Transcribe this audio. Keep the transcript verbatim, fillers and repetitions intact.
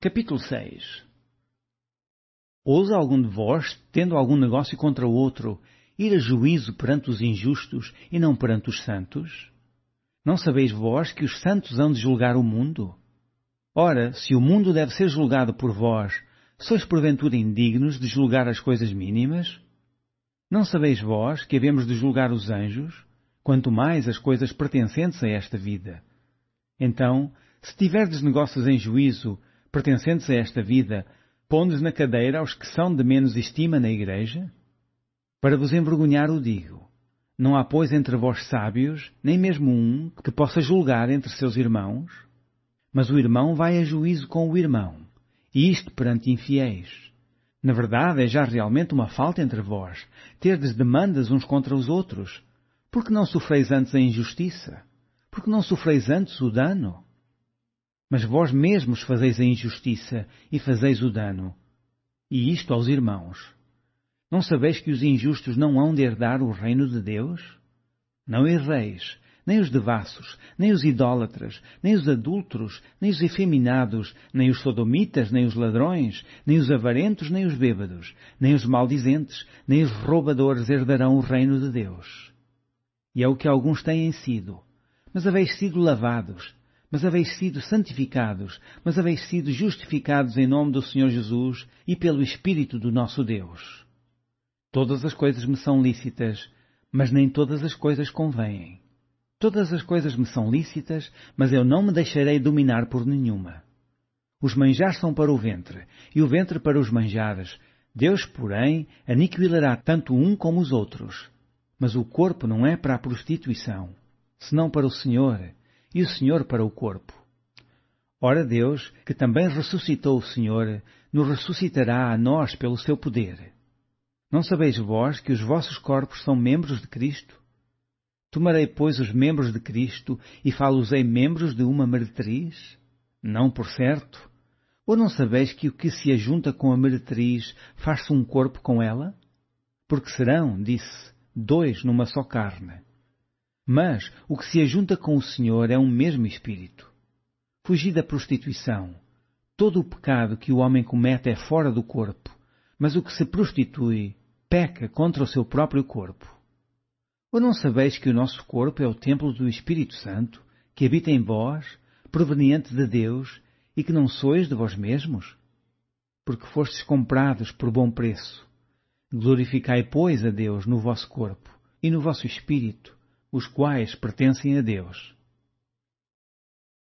Capítulo seis. Ousa algum de vós, tendo algum negócio contra o outro, ir a juízo perante os injustos e não perante os santos? Não sabeis vós que os santos hão de julgar o mundo? Ora, se o mundo deve ser julgado por vós, sois porventura indignos de julgar as coisas mínimas? Não sabeis vós que havemos de julgar os anjos, quanto mais as coisas pertencentes a esta vida? Então, se tiverdes negócios em juízo, pertencentes a esta vida, pondes na cadeira aos que são de menos estima na igreja? Para vos envergonhar o digo. Não há, pois, entre vós sábios, nem mesmo um, que possa julgar entre seus irmãos? Mas o irmão vai a juízo com o irmão, e isto perante infiéis. Na verdade, é já realmente uma falta entre vós, terdes demandas uns contra os outros. Por que não sofreis antes a injustiça? Por que não sofreis antes o dano? Mas vós mesmos fazeis a injustiça e fazeis o dano. E isto aos irmãos. Não sabeis que os injustos não hão de herdar o reino de Deus? Não erreis, nem os devassos, nem os idólatras, nem os adúlteros, nem os efeminados, nem os sodomitas, nem os ladrões, nem os avarentos, nem os bêbados, nem os maldizentes, nem os roubadores herdarão o reino de Deus. E é o que alguns têm sido. Mas haveis sido lavados, mas haveis sido santificados, mas haveis sido justificados em nome do Senhor Jesus e pelo Espírito do nosso Deus. Todas as coisas me são lícitas, mas nem todas as coisas convêm. Todas as coisas me são lícitas, mas eu não me deixarei dominar por nenhuma. Os manjares são para o ventre, e o ventre para os manjares. Deus, porém, aniquilará tanto um como os outros. Mas o corpo não é para a prostituição, senão para o Senhor, e o Senhor para o corpo. Ora Deus, que também ressuscitou o Senhor, nos ressuscitará a nós pelo seu poder. Não sabeis vós que os vossos corpos são membros de Cristo? Tomarei, pois, os membros de Cristo e fá-los-ei membros de uma meretriz? Não, por certo. Ou não sabeis que o que se ajunta com a meretriz faz-se um corpo com ela? Porque serão, disse, dois numa só carne. Mas o que se ajunta com o Senhor é um mesmo Espírito. Fugi da prostituição. Todo o pecado que o homem comete é fora do corpo, mas o que se prostitui peca contra o seu próprio corpo. Ou não sabeis que o nosso corpo é o templo do Espírito Santo, que habita em vós, proveniente de Deus, e que não sois de vós mesmos? Porque fostes comprados por bom preço. Glorificai, pois, a Deus no vosso corpo e no vosso espírito, os quais pertencem a Deus.